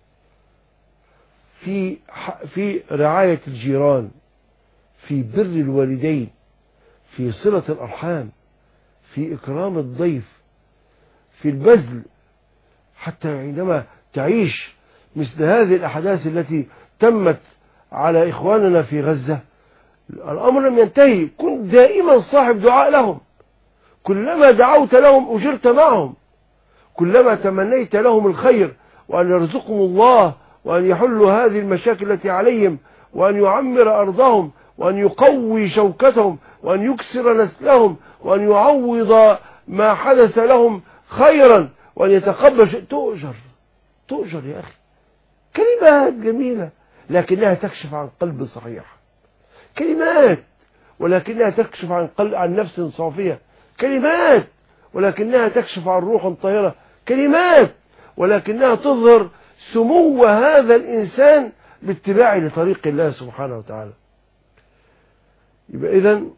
في رعاية الجيران، في بر الوالدين، في صلة الأرحام، في إكرام الضيف، في البذل، حتى عندما تعيش مثل هذه الأحداث التي تمت على إخواننا في غزة الأمر لم ينتهي. كن دائما صاحب دعاء لهم، كلما دعوت لهم أجرت معهم، كلما تمنيت لهم الخير وأن يرزقهم الله وأن يحلوا هذه المشاكل التي عليهم وأن يعمر أرضهم وأن يقوي شوكتهم وأن يكسر نسلهم وأن يعوض ما حدث لهم خيرا وأن يتقبل شيء، تؤجر يا أخي. كلمات جميلة لكنها تكشف عن قلب صحيح، كلمات ولكنها تكشف عن نفس صافية، كلمات ولكنها تكشف عن روح طاهرة، كلمات ولكنها تظهر سمو هذا الإنسان باتباعه لطريق الله سبحانه وتعالى. يبقى إذن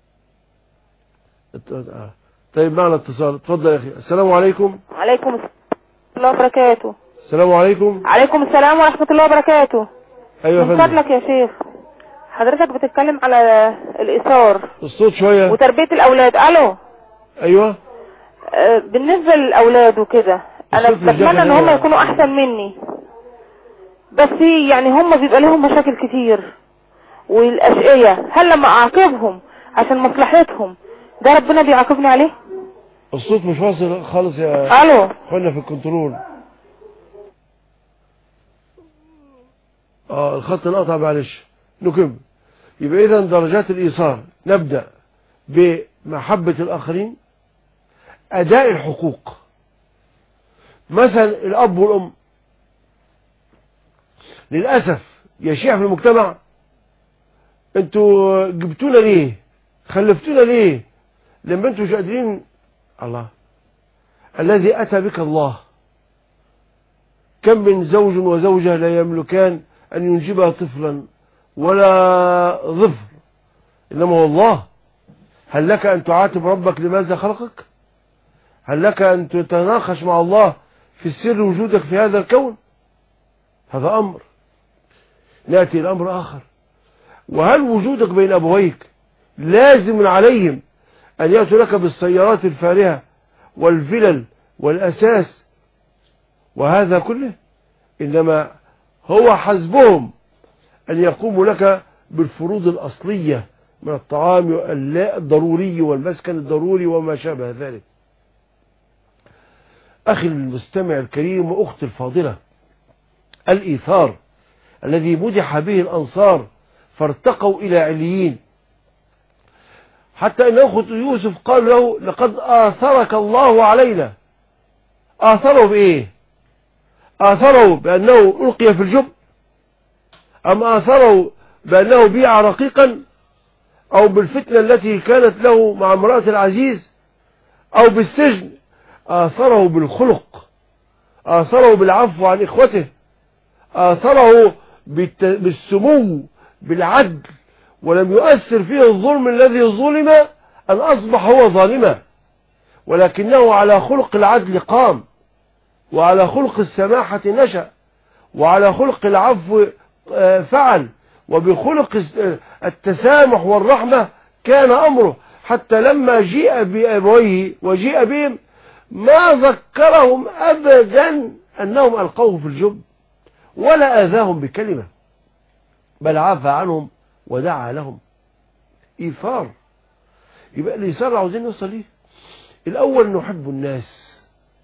طيب معنا اتصال، اتفضل يا أخي. السلام عليكم. عليكم السلام ورحمة الله وبركاته. السلام عليكم. عليكم السلام ورحمة الله وبركاته. أيوة من فضلك يا شيخ، حضرتك بتتكلم على الإيثار، الصوت شوية، وتربية الأولاد. ألو. أيوة. بالنسبة للأولاد وكده أنا بتمنى إن هم يكونوا أحسن مني، بس يعني هم بيبقى لهم مشاكل كتير والأشقية، هل لما أعاقبهم عشان مصلحتهم ده ربنا بيعاقبني عليه؟ الصوت مش واصل خالص يا ألو. اخوانا في الكنترول. الخط انقطع، معلش نكمل. يبقى إذا درجات الإيثار، نبدأ بمحبة الآخرين، أداء الحقوق. مثلا الأب والأم للأسف يشيع في المجتمع، انتوا جبتونا ليه؟ خلفتونا ليه لما انتم مش قادرين؟ الله الذي أتى بك الله. كم من زوج وزوجة لا يملكان أن ينجبها طفلا ولا ظفر، إنما هو الله. هل لك أن تعاتب ربك لماذا خلقك؟ هل لك أن تتناقش مع الله في سر وجودك في هذا الكون؟ هذا أمر. نأتي الأمر آخر، وهل وجودك بين أبويك لازم عليهم أن يأتوا لك بالسيارات الفارهة والفلل والأساس وهذا كله؟ إنما هو حسبهم أن يقوموا لك بالفروض الأصلية من الطعام الضروري والمسكن الضروري وما شابه ذلك. أخي المستمع الكريم وأختي الفاضلة، الإيثار الذي مدح به الأنصار فارتقوا إلى عليين، حتى أن أخت يوسف قال له لقد آثرك الله علينا. آثره بإيه؟ آثره بأنه ألقي في الجب، أم آثره بأنه بيع رقيقا، أو بالفتنة التي كانت له مع امرأة العزيز، أو بالسجن؟ آثره بالخلق، آثره بالعفو عن إخوته، آثره بالسمو بالعدل، ولم يؤثر فيه الظلم الذي ظلم أن أصبح هو ظالما، ولكنه على خلق العدل قام، وعلى خلق السماحة نشأ، وعلى خلق العفو فعل، وبخلق التسامح والرحمة كان أمره، حتى لما جيء بأبويه وجيء بهم ما ذكرهم أبدا أنهم ألقوه في الجب ولا آذاهم بكلمة، بل عافى عنهم ودعا لهم. إيثار. يبقى الإيثار عاوزين نوصل ليه. الأول نحب الناس،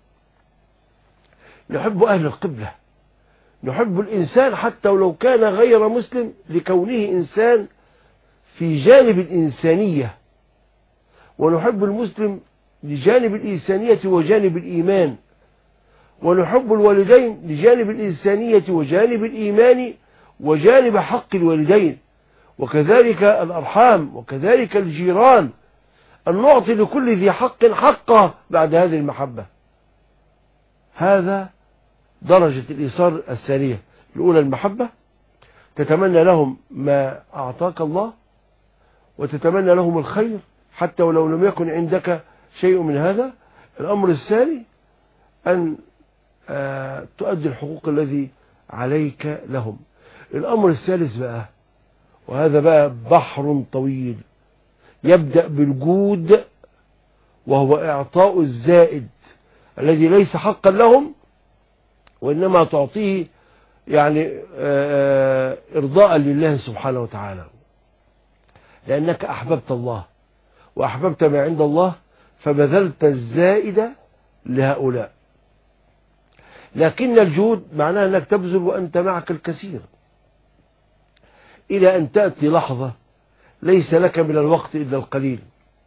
نحب أهل القبلة، نحب الإنسان حتى ولو كان غير مسلم لكونه إنسان في جانب الإنسانية، ونحب المسلم لجانب الإنسانية وجانب الإيمان، ونحب الوالدين لجانب الإنسانية وجانب الإيمان وجانب حق الوالدين، وكذلك الأرحام، وكذلك الجيران، أن نعطي لكل ذي حق حقه بعد هذه المحبة. هذا درجة الإيثار الثانية. الأولى المحبة، تتمنى لهم ما أعطاك الله، وتتمنى لهم الخير حتى ولو لم يكن عندك شيء من هذا. الأمر الثاني أن تؤدي الحقوق الذي عليك لهم. الأمر الثالث بقى، وهذا بقى بحر طويل، يبدأ بالجود، وهو إعطاء الزائد الذي ليس حقا لهم، وإنما تعطيه يعني إرضاء لله سبحانه وتعالى، لأنك أحببت الله وأحببت ما عند الله فبذلت الزائد لهؤلاء. لكن الجود معناه أنك تبذل وأنت معك الكثير، إلى أن تأتي لحظة ليس لك من الوقت إلا القليل،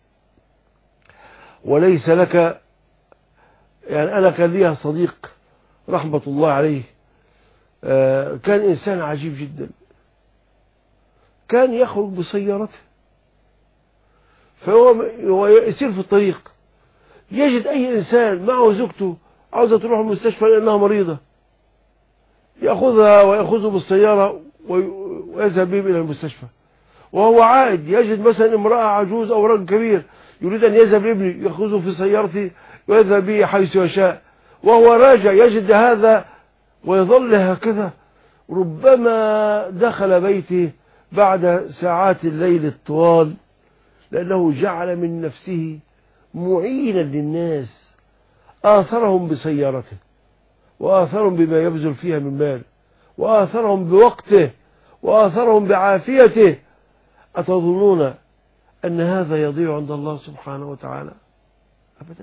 وليس لك. يعني أنا كان لي صديق رحمة الله عليه، كان إنسان عجيب جدا، كان يخرج بسيارته، فهو يسير في الطريق يجد أي إنسان معه زوجته عاوزة تروح المستشفى لأنها مريضة، يأخذها ويأخذه بالسيارة ويذهب بهم إلى المستشفى. وهو عائد يجد مثلا امرأة عجوز أو رجل كبير يريد أن يذهب لابنه، يأخذه في سيارته ويذهب به حيث يشاء. وهو راجع يجد هذا ويظل هكذا. ربما دخل بيته بعد ساعات الليل الطوال، لأنه جعل من نفسه معينا للناس، آثرهم بسيارته، وآثرهم بما يبذل فيها من مال، وآثرهم بوقته، وآثرهم بعافيته. أتظنون أن هذا يضيع عند الله سبحانه وتعالى؟ أبدا.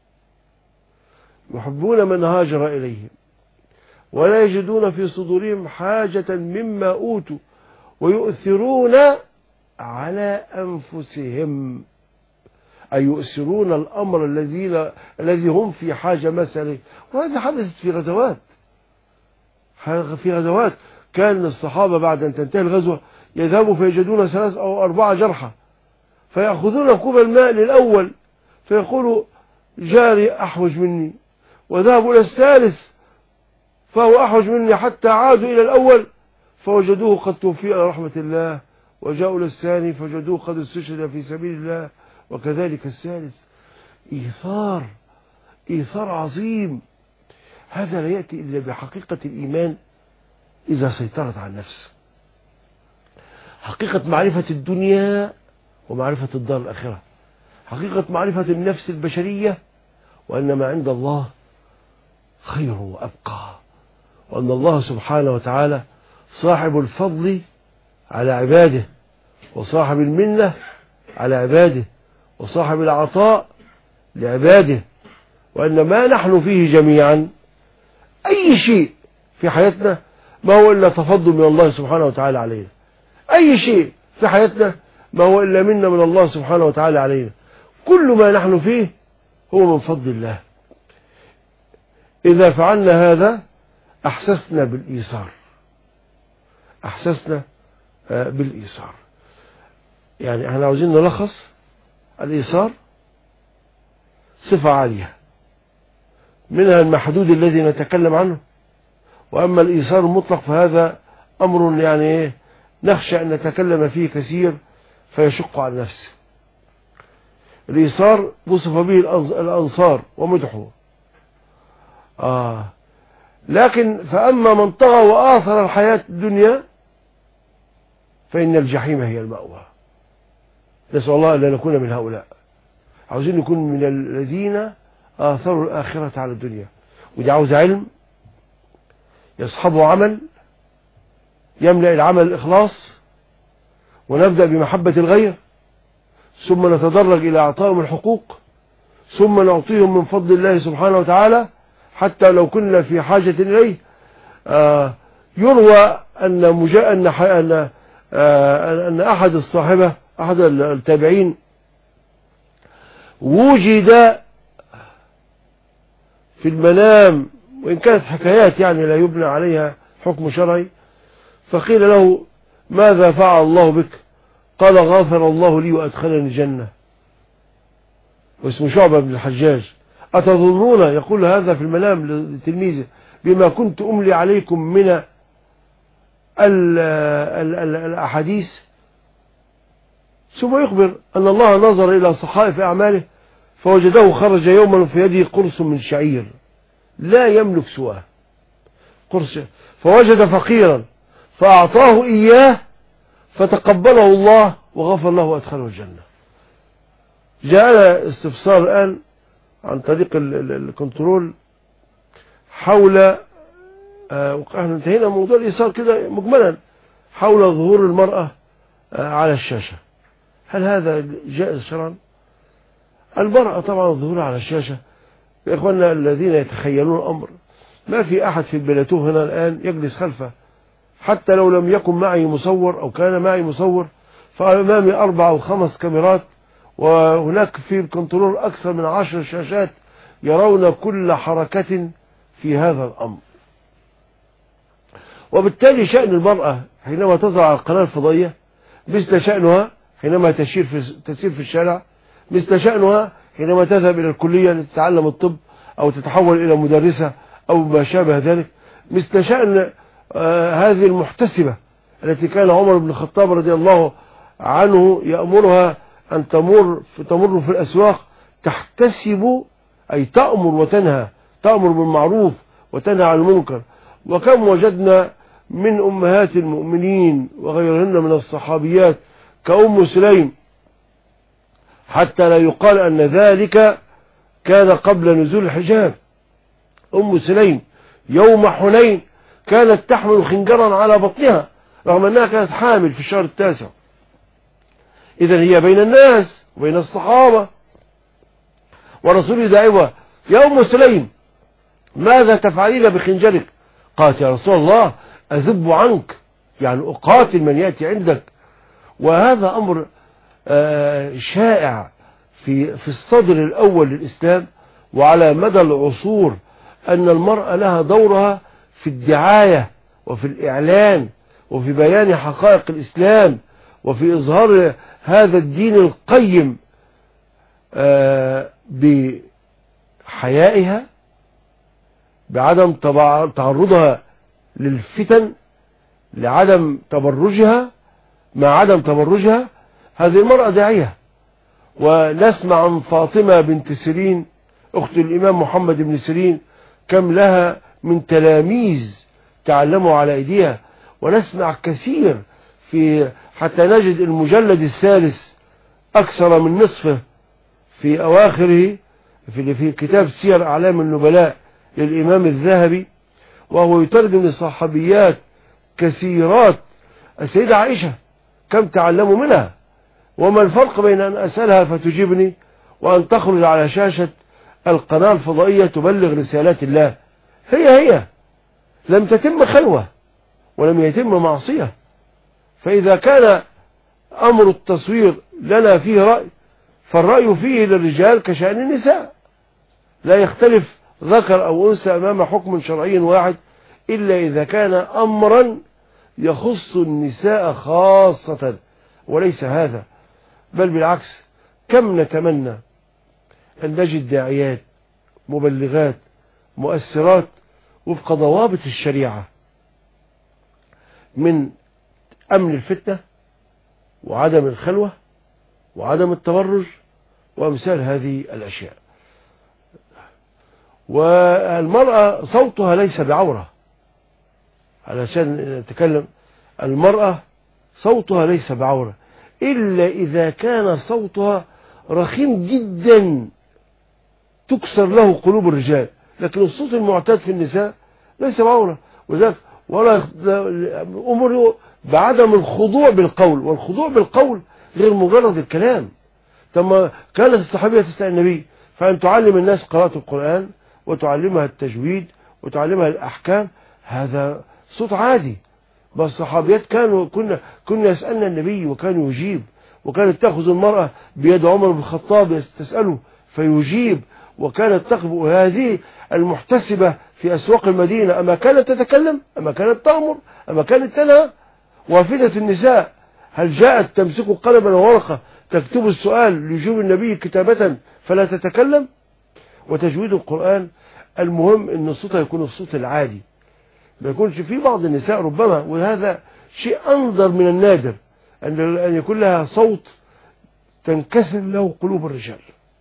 يحبون من هاجر إليهم ولا يجدون في صدورهم حاجة مما أوتوا ويؤثرون على أنفسهم، أي يؤثرون الأمر الذي هم في حاجة مثلا. وهذا حدثت في غزوات كان الصحابة بعد أن تنتهي الغزوة يذهبوا فيجدون 3 أو 4 جرحى، فيأخذون كوب الماء للأول فيقولوا جاري أحوج مني، وذهبوا إلى الثالث فهو أحوج مني، حتى عادوا إلى الأول فوجدوه قد توفي إلى رحمة الله، وجاءوا للثاني فوجدوه قد استشهد في سبيل الله، وكذلك الثالث. إيثار عظيم. هذا لا يأتي إلا بحقيقة الإيمان إذا سيطرت على النفس، حقيقة معرفة الدنيا ومعرفة الدار الآخرة، حقيقة معرفة النفس البشرية، وأن ما عند الله خير وأبقى، وأن الله سبحانه وتعالى صاحب الفضل على عباده، وصاحب المنة على عباده، وصاحب العطاء لعباده، وأن ما نحن فيه جميعا أي شيء في حياتنا ما هو إلا تفضل من الله سبحانه وتعالى علينا. أي شيء في حياتنا ما هو إلا منا من الله سبحانه وتعالى علينا. كل ما نحن فيه هو من فضل الله. إذا فعلنا هذا أحسسنا بالإيثار، أحسسنا بالإيثار. يعني احنا عاوزين نلخص الإيثار صفة عالية، منها المحدود الذي نتكلم عنه، وأما الإيثار المطلق فهذا أمر يعني نخشى أن نتكلم فيه كثير فيشق على نفسه. الإيثار وصف به الأنصار ومدحوا، لكن فأما من طغى وآثر الحياة الدنيا فإن الجحيم هي المأوى. نسأل الله أن لا نكون من هؤلاء. عاوزين نكون من الذين آثروا الآخرة على الدنيا، ودي عاوز علم يصحبه عمل يملأ العمل الإخلاص، ونبدأ بمحبة الغير، ثم نتدرج إلى أعطائهم الحقوق، ثم نعطيهم من فضل الله سبحانه وتعالى حتى لو كنا في حاجة إليه. يروى أن أحد الصاحبة أحد التابعين وجد في المنام، وإن كانت حكايات يعني لا يبنى عليها حكم شرعي، فقيل له ماذا فعل الله بك؟ قال غفر الله لي وأدخلني الجنة. واسمه شعبة بن الحجاج. أتظنون يقول هذا في المنام لتلميذه بما كنت أملي عليكم من الأحاديث؟ ثم يخبر أن الله نظر إلى صحائف أعماله فوجده خرج يوما في يده قرص من شعير لا يملك سواه، قرص، فوجد فقيرا فأعطاه إياه فتقبله الله وغفر له وأدخله الجنة. جاء استفسار الآن عن طريق الكنترول حول احنا انتهينا من موضوع الإيثار كده مجملا، حول ظهور المرأة على الشاشة. هل هذا جائز شرعا؟ المرأة طبعا ظهورها على الشاشة يا إخواننا الذين يتخيلون الأمر، ما في أحد في البلاتوه هنا الآن يجلس خلفه، حتى لو لم يكن معي مصور أو كان معي مصور فأمامي 4 أو 5 كاميرات، وهناك في الكنترول أكثر من 10 شاشات يرون كل حركة في هذا الأمر. وبالتالي شأن المرأة حينما تظهر على القناة الفضائية مثل شأنها حينما تسير في الشارع، مثل شأنها حينما تذهب إلى الكلية لتتعلم الطب أو تتحول إلى مدرسة أو ما شابه ذلك، مثل شأن هذه المحتسبة التي كان عمر بن الخطاب رضي الله عنه يأمرها أن تمر في الأسواق تحتسب، أي تأمر وتنهى، تأمر بالمعروف وتنهى عن المنكر. وكم وجدنا من أمهات المؤمنين وغيرهن من الصحابيات كأم سليم، حتى لا يقال أن ذلك كان قبل نزول الحجاب. أم سليم يوم حنين كانت تحمل خنجرا على بطنها رغم أنها كانت حامل في الشهر 9. إذن هي بين الناس وبين الصحابة، ورسول دعوة يا أم سليم ماذا تفعلين بخنجرك؟ قالت يا رسول الله أذب عنك، يعني أقاتل من يأتي عندك. وهذا أمر شائع في الصدر الأول للإسلام وعلى مدى العصور، أن المرأة لها دورها في الدعاية وفي الإعلان وفي بيان حقائق الإسلام وفي إظهار هذا الدين القيم بحيائها، بعدم تعرضها للفتن، لعدم تبرجها، مع عدم تبرجها. هذه المرأة داعية. ونسمع عن فاطمة بنت سيرين أخت الإمام محمد بن سيرين كم لها من تلاميذ تعلموا على أيديها، ونسمع كثير حتى نجد المجلد الثالث أكثر من نصفه في أواخره في كتاب سير أعلام النبلاء للإمام الذهبي، وهو يترجم لصحابيات كثيرات. السيدة عائشة كم تعلموا منها، وما الفرق بين أن أسألها فتجيبني وأن تخرج على شاشة القناة الفضائية تبلغ رسالات الله؟ هي لم تتم خلوة ولم يتم معصية. فإذا كان أمر التصوير لنا فيه رأي، فالرأي فيه للرجال كشأن النساء، لا يختلف ذكر أو أنثى أمام حكم شرعي واحد، إلا إذا كان أمرا يخص النساء خاصة، وليس هذا. بل بالعكس، كم نتمنى أن نجد داعيات مبلغات مؤثرات وفق ضوابط الشريعة من أمن الفتنة وعدم الخلوة وعدم التبرج وأمثال هذه الأشياء. والمرأة صوتها ليس بعورة، علشان نتكلم، المرأة صوتها ليس بعورة إلا إذا كان صوتها رخيم جدا تكسر له قلوب الرجال، لكن الصوت المعتاد في النساء ليس بعورة. وذلك ولا أمر بعدم الخضوع بالقول، والخضوع بالقول غير مجرد الكلام. ثم كانت الصحابية تسأل النبي فأن تعلم الناس قراءة القرآن وتعلمها التجويد وتعلمها الأحكام، هذا صوت عادي. بس الصحابيات كنا يسألنا النبي وكان يجيب، وكانت تأخذ المرأة بيد عمر بن الخطاب تسأله فيجيب، وكانت تقف هذه المحتسبة في أسواق المدينة، أما كانت تتكلم، أما كانت تأمر، أما كانت تنهى. وافدة النساء هل جاءت تمسك قلما وورقة تكتب السؤال ليجيب النبي كتابة فلا تتكلم؟ وتجويد القرآن المهم أن صوتها يكون الصوت العادي، ما يكونش في بعض النساء ربما، وهذا شيء أنظر من النادر، أن يكون لها صوت تنكسر له قلوب الرجال.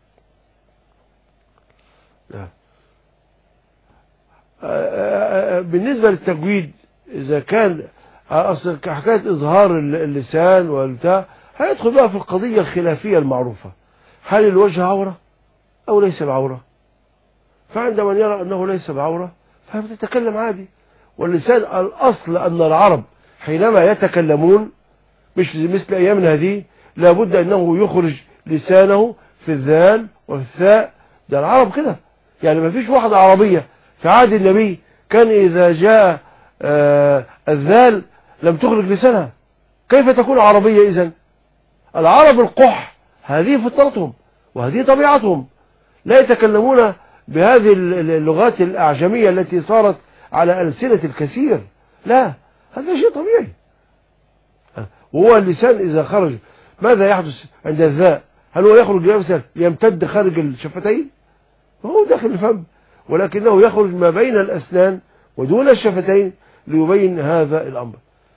بالنسبة للتجويد، إذا كان أصل حكاية إظهار اللسان والبتاع هيدخل بقى في القضية الخلافية المعروفة، هل الوجه عورة أو ليس بعورة؟ فعندما يرى أنه ليس بعورة فبتتكلم عادي. واللسان الأصل أن العرب حينما يتكلمون مش مثل أيامنا هذه لابد أنه يخرج لسانه في الذال وفي الثاء. ده العرب كده، يعني ما فيش واحدة عربية في عهد النبي كان إذا جاء الذال لم تخرج لسانها، كيف تكون عربية إذن؟ العرب القح، هذه فطرتهم وهذه طبيعتهم، لا يتكلمون بهذه اللغات الأعجمية التي صارت على ألسنة الكثير، لا، هذا شيء طبيعي. وهو اللسان إذا خرج ماذا يحدث عند الذاء؟ هل هو يخرج مثلا يمتد خارج الشفتين؟ هو داخل الفم، ولكنه يخرج ما بين الأسنان ودون الشفتين ليبين هذا الأمر.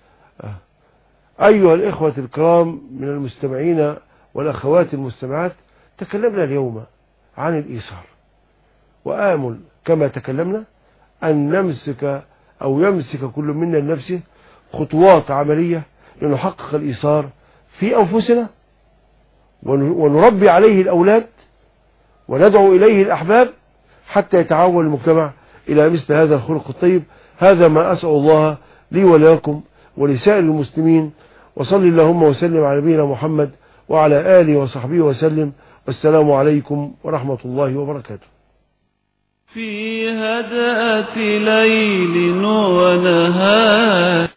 أيها الإخوة الكرام من المستمعين والأخوات المستمعات، تكلمنا اليوم عن الإيثار، وآمل كما تكلمنا أن نمسك أو يمسك كل منا لنفسه خطوات عملية لنحقق الإيثار في أنفسنا، ونربي عليه الأولاد وندعو إليه الأحباب حتى يتعاون المجتمع إلى مثل هذا الخلق الطيب. هذا ما أسأل الله لي ولكم ولسائر المسلمين، وصلي اللهم وسلم على نبينا محمد وعلى آله وصحبه وسلم، والسلام عليكم ورحمة الله وبركاته. في هدأة ليل ونهار